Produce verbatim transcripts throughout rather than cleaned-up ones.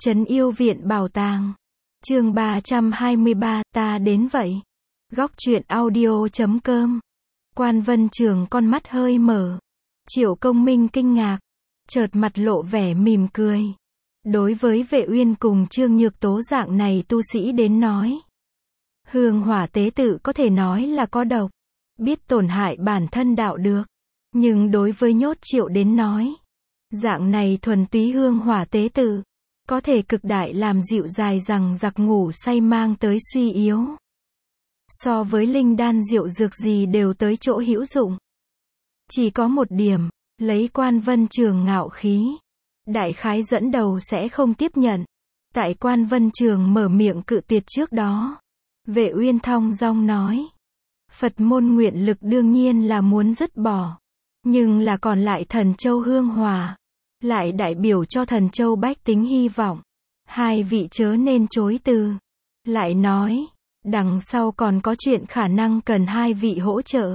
Trấn Yêu Viện Bảo Tàng. Chương ba trăm hai mươi ba, ta đến vậy. Góc truyện audio chấm com. Quan Vân Trường con mắt hơi mở. Triệu Công Minh kinh ngạc, chợt mặt lộ vẻ mỉm cười. Đối với Vệ Uyên cùng Trương Nhược Tố dạng này tu sĩ đến nói, hương hỏa tế tự có thể nói là có độc, biết tổn hại bản thân đạo được. Nhưng đối với Nhốt Triệu đến nói, dạng này thuần túy hương hỏa tế tự, có thể cực đại làm dịu dài rằng giặc ngủ say mang tới suy yếu. So với linh đan diệu dược gì đều tới chỗ hữu dụng. Chỉ có một điểm, lấy Quan Vân Trường ngạo khí, đại khái dẫn đầu sẽ không tiếp nhận. Tại Quan Vân Trường mở miệng cự tuyệt trước đó, Vệ Uyên thong dong nói, Phật môn nguyện lực đương nhiên là muốn dứt bỏ, nhưng là còn lại Thần Châu hương hỏa, lại đại biểu cho Thần Châu bách tính hy vọng. Hai vị chớ nên chối từ. Lại nói, đằng sau còn có chuyện khả năng cần hai vị hỗ trợ.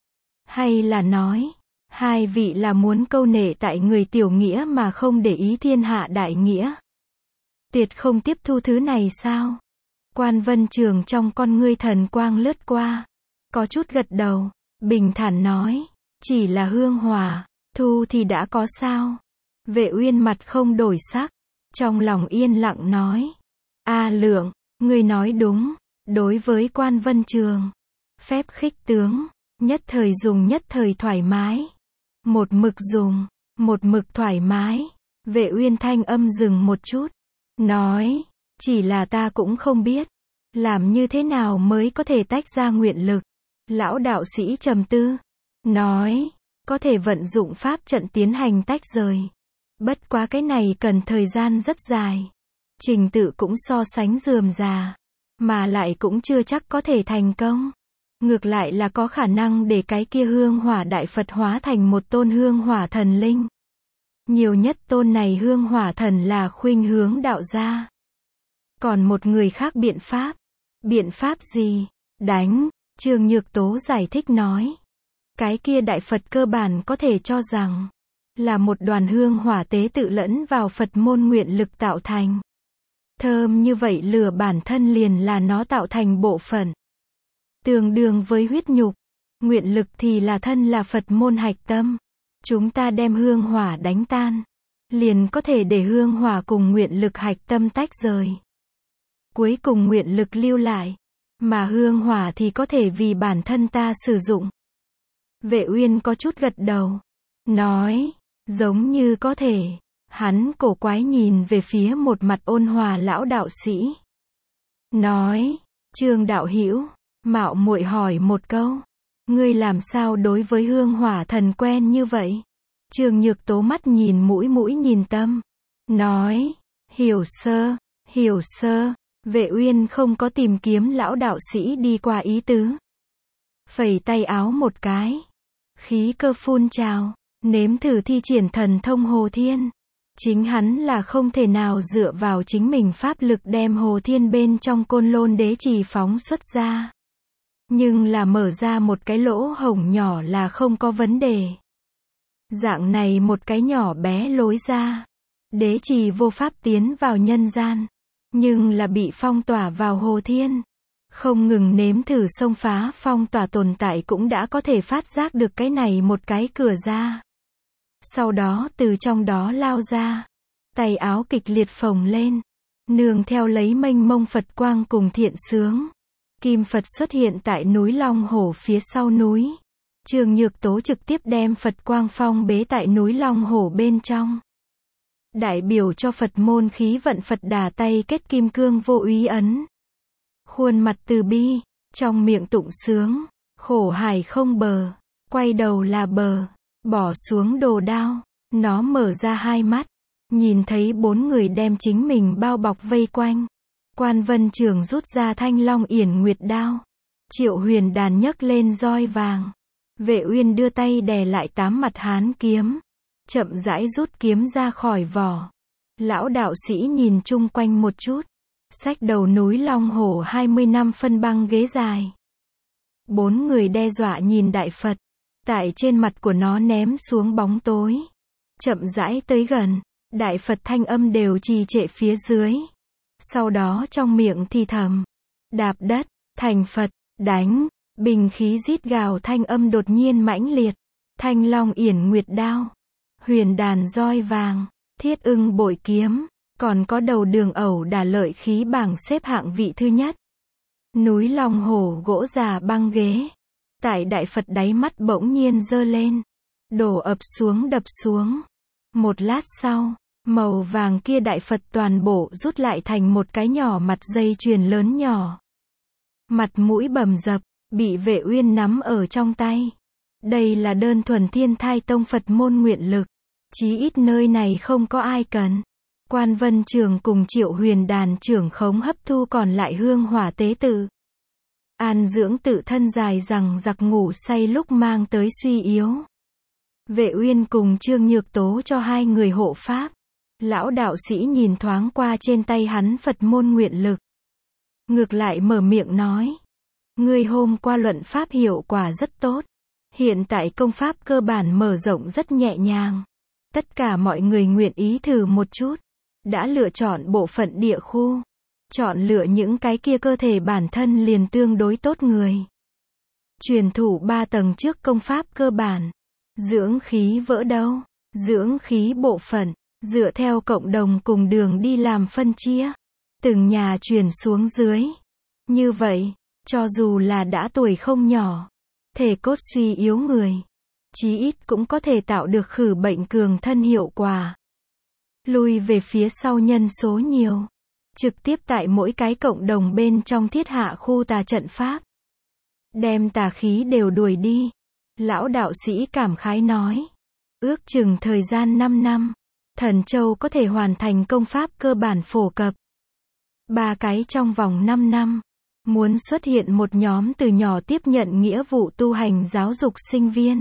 Hay là nói, hai vị là muốn câu nệ tại người tiểu nghĩa mà không để ý thiên hạ đại nghĩa. Tuyệt không tiếp thu thứ này sao? Quan Vân Trường trong con ngươi thần quang lướt qua, có chút gật đầu, bình thản nói, chỉ là hương hỏa, thu thì đã có sao? Vệ Uyên mặt không đổi sắc, trong lòng yên lặng nói, A Lượng, ngươi nói đúng. Đối với Quan Vân Trường, phép khích tướng, nhất thời dùng nhất thời thoải mái. Một mực dùng, một mực thoải mái. Vệ Uyên thanh âm dừng một chút, nói, chỉ là ta cũng không biết, làm như thế nào mới có thể tách ra nguyện lực. Lão đạo sĩ trầm tư, nói, có thể vận dụng pháp trận tiến hành tách rời. Bất quá cái này cần thời gian rất dài. Trình tự cũng so sánh rườm rà, mà lại cũng chưa chắc có thể thành công. Ngược lại là có khả năng để cái kia hương hỏa đại Phật hóa thành một tôn hương hỏa thần linh. Nhiều nhất tôn này hương hỏa thần là khuynh hướng đạo gia. Còn một người khác biện pháp. Biện pháp gì? Đánh. Trương Nhược Tố giải thích nói. Cái kia đại Phật cơ bản có thể cho rằng là một đoàn hương hỏa tế tự lẫn vào Phật môn nguyện lực tạo thành. Thơm như vậy lửa bản thân liền là nó tạo thành bộ phận. Tương đương với huyết nhục. Nguyện lực thì là thân là Phật môn hạch tâm. Chúng ta đem hương hỏa đánh tan, liền có thể để hương hỏa cùng nguyện lực hạch tâm tách rời. Cuối cùng nguyện lực lưu lại, mà hương hỏa thì có thể vì bản thân ta sử dụng. Vệ Uyên có chút gật đầu, nói, giống như có thể. Hắn cổ quái nhìn về phía một mặt ôn hòa lão đạo sĩ. Nói, Trương đạo hữu, mạo muội hỏi một câu. Ngươi làm sao đối với hương hỏa thần quen như vậy? Trương Nhược Tố mắt nhìn mũi mũi nhìn tâm. Nói, hiểu sơ, hiểu sơ. Vệ Uyên không có tìm kiếm lão đạo sĩ đi qua ý tứ. Phẩy tay áo một cái. Khí cơ phun trào, nếm thử thi triển thần thông Hồ Thiên. Chính hắn là không thể nào dựa vào chính mình pháp lực đem Hồ Thiên bên trong Côn Lôn Đế Trì phóng xuất ra. Nhưng là mở ra một cái lỗ hổng nhỏ là không có vấn đề. Dạng này một cái nhỏ bé lối ra, Đế Trì vô pháp tiến vào nhân gian, nhưng là bị phong tỏa vào Hồ Thiên. Không ngừng nếm thử xông phá phong tỏa tồn tại cũng đã có thể phát giác được cái này một cái cửa ra. Sau đó từ trong đó lao ra, tay áo kịch liệt phồng lên, nương theo lấy mênh mông Phật quang cùng thiện sướng. Kim Phật xuất hiện tại núi Long Hổ phía sau núi. Trương Nhược Tố trực tiếp đem Phật quang phong bế tại núi Long Hổ bên trong. Đại biểu cho Phật môn khí vận Phật Đà tay kết kim cương vô úy ấn. Khuôn mặt từ bi, trong miệng tụng sướng, khổ hải không bờ, quay đầu là bờ. Bỏ xuống đồ đao, nó mở ra hai mắt, nhìn thấy bốn người đem chính mình bao bọc vây quanh. Quan Vân Trường rút ra thanh long yển nguyệt đao. Triệu Huyền Đàn nhấc lên roi vàng. Vệ Uyên đưa tay đè lại tám mặt hán kiếm, chậm rãi rút kiếm ra khỏi vỏ. Lão đạo sĩ nhìn chung quanh một chút, xách đầu núi Long Hổ hai mươi năm phân băng ghế dài. Bốn người đe dọa nhìn đại Phật. Tại trên mặt của nó ném xuống bóng tối. Chậm rãi tới gần, Đại Phật thanh âm đều trì trệ phía dưới. Sau đó trong miệng thì thầm. Đạp đất, thành Phật, đánh, bình khí rít gào thanh âm đột nhiên mãnh liệt. Thanh long yển nguyệt đao, huyền đàn roi vàng, thiết ưng bội kiếm, còn có đầu đường ẩu đả lợi khí bảng xếp hạng vị thứ nhất. Núi lòng hổ gỗ già băng ghế. Tại Đại Phật đáy mắt bỗng nhiên giơ lên. Đổ ập xuống đập xuống. Một lát sau, màu vàng kia Đại Phật toàn bộ rút lại thành một cái nhỏ mặt dây chuyền lớn nhỏ. Mặt mũi bầm dập, bị Vệ Uyên nắm ở trong tay. Đây là đơn thuần Thiên Thai Tông Phật môn nguyện lực. Chí ít nơi này không có ai cần. Quan Vân Trường cùng Triệu Huyền Đàn trưởng khống hấp thu còn lại hương hỏa tế tự. An dưỡng tự thân dài rằng giặc ngủ say lúc mang tới suy yếu. Vệ Uyên cùng Trương Nhược Tố cho hai người hộ pháp. Lão đạo sĩ nhìn thoáng qua trên tay hắn Phật môn nguyện lực. Ngược lại mở miệng nói. Ngươi hôm qua luận pháp hiệu quả rất tốt. Hiện tại công pháp cơ bản mở rộng rất nhẹ nhàng. Tất cả mọi người nguyện ý thử một chút. Đã lựa chọn bộ phận địa khu. Chọn lựa những cái kia cơ thể bản thân liền tương đối tốt người. Truyền thủ ba tầng trước công pháp cơ bản. Dưỡng khí vỡ đâu. Dưỡng khí bộ phận. Dựa theo cộng đồng cùng đường đi làm phân chia. Từng nhà truyền xuống dưới. Như vậy, cho dù là đã tuổi không nhỏ. Thể cốt suy yếu người. Chí ít cũng có thể tạo được khử bệnh cường thân hiệu quả. Lui về phía sau nhân số nhiều. Trực tiếp tại mỗi cái cộng đồng bên trong thiết hạ khu tà trận pháp. Đem tà khí đều đuổi đi. Lão đạo sĩ cảm khái nói. Ước chừng thời gian năm năm. Thần Châu có thể hoàn thành công pháp cơ bản phổ cập. Ba cái trong vòng năm năm. Muốn xuất hiện một nhóm từ nhỏ tiếp nhận nghĩa vụ tu hành giáo dục sinh viên.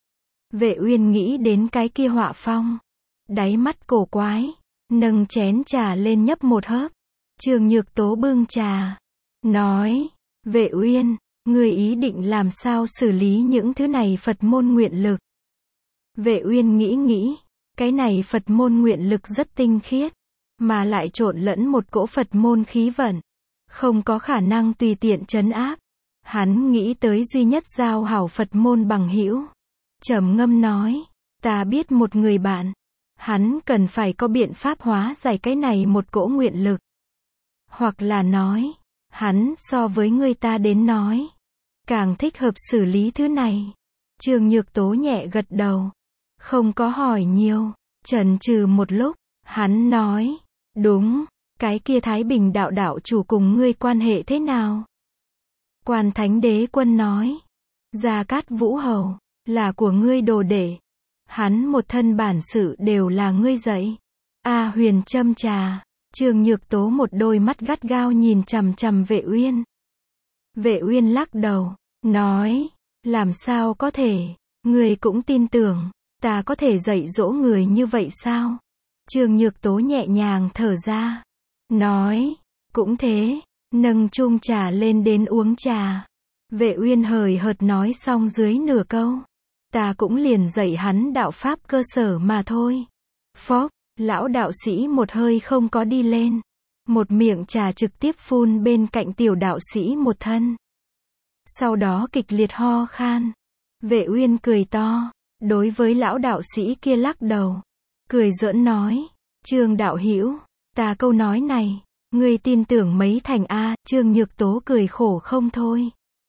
Vệ Uyên nghĩ đến cái kia họa phong. Đáy mắt cổ quái. Nâng chén trà lên nhấp một hớp. Trương Nhược Tố bưng trà. Nói. Vệ Uyên, ngươi ý định làm sao xử lý những thứ này Phật môn nguyện lực. Vệ Uyên nghĩ nghĩ. Cái này Phật môn nguyện lực rất tinh khiết. Mà lại trộn lẫn một cỗ Phật môn khí vận. Không có khả năng tùy tiện trấn áp. Hắn nghĩ tới duy nhất giao hảo Phật môn bằng hữu. Trầm ngâm nói. Ta biết một người bạn. Hắn cần phải có biện pháp hóa giải cái này một cỗ nguyện lực. Hoặc là nói. Hắn so với người ta đến nói. Càng thích hợp xử lý thứ này. Trương Nhược Tố nhẹ gật đầu. Không có hỏi nhiều. Chần chừ một lúc. Hắn nói. Đúng. Cái kia Thái Bình đạo đạo chủ cùng ngươi quan hệ thế nào? Quan Thánh Đế Quân nói. Gia Cát Vũ Hầu. Là của ngươi đồ đệ. Hắn một thân bản sự đều là ngươi dạy. A Huyền châm trà. Trương Nhược Tố một đôi mắt gắt gao nhìn chằm chằm Vệ Uyên. Vệ Uyên lắc đầu. Nói. Làm sao có thể. Ngươi cũng tin tưởng. Ta có thể dạy dỗ người như vậy sao? Trương Nhược Tố nhẹ nhàng thở ra. Nói. Cũng thế. Nâng chung trà lên đến uống trà. Vệ Uyên hời hợt nói xong dưới nửa câu. Ta cũng liền dạy hắn đạo pháp cơ sở mà thôi. Phốc. Lão đạo sĩ một hơi không có đi lên. Một miệng trà trực tiếp phun bên cạnh tiểu đạo sĩ một thân. Sau đó kịch liệt ho khan. Vệ Uyên cười to. Đối với lão đạo sĩ kia lắc đầu. Cười giỡn nói. Trương đạo hữu. Ta câu nói này. Ngươi tin tưởng mấy thành a? Trương Nhược Tố cười khổ không thôi.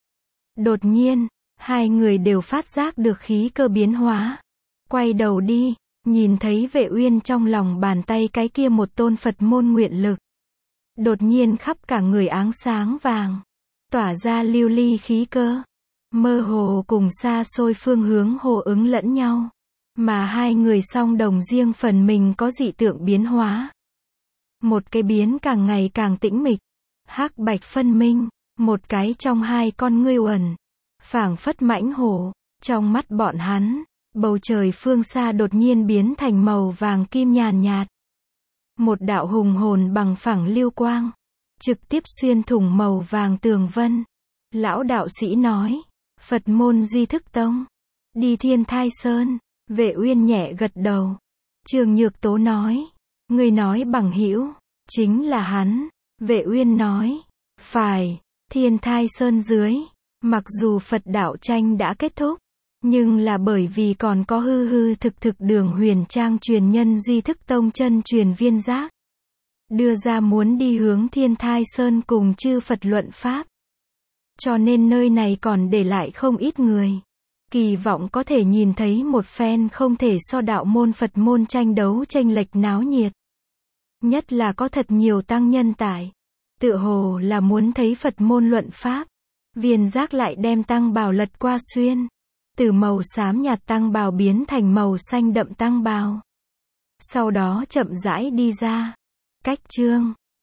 Đột nhiên. Hai người đều phát giác được khí cơ biến hóa. Quay đầu đi. Nhìn thấy Vệ Uyên trong lòng bàn tay cái kia một tôn Phật môn nguyện lực. Đột nhiên khắp cả người áng sáng vàng. Tỏa ra lưu ly khí cơ. Mơ hồ cùng xa xôi phương hướng hồ ứng lẫn nhau. Mà hai người song đồng riêng phần mình có dị tượng biến hóa. Một cái biến càng ngày càng tĩnh mịch. Hắc bạch phân minh. Một cái trong hai con ngươi uẩn. Phảng phất mãnh hổ. Trong mắt bọn hắn. Bầu trời phương xa đột nhiên biến thành màu vàng kim nhàn nhạt. Một đạo hùng hồn bằng phẳng lưu quang. Trực tiếp xuyên thủng màu vàng tường vân. Lão đạo sĩ nói. Phật môn Duy Thức Tông. Đi Thiên Thai Sơn. Vệ Uyên nhẹ gật đầu. Trương Nhược Tố nói. Ngươi nói bằng hữu, chính là hắn. Vệ Uyên nói. Phải, Thiên Thai Sơn dưới, mặc dù Phật đạo tranh đã kết thúc, nhưng là bởi vì còn có hư hư thực thực Đường Huyền Trang truyền nhân duy thức tông chân truyền viên giác. Đưa ra muốn đi hướng Thiên Thai Sơn cùng chư Phật luận Pháp. Cho nên nơi này còn để lại không ít người. Kỳ vọng có thể nhìn thấy một phen không thể so đạo môn Phật môn tranh đấu chênh lệch náo nhiệt. Nhất là có thật nhiều tăng nhân tại. Tựa hồ là muốn thấy Phật môn luận Pháp. Viên giác lại đem tăng bào lật qua xuyên. Từ màu xám nhạt tăng bào biến thành màu xanh đậm tăng bào. Sau đó chậm rãi đi ra. Cách chương.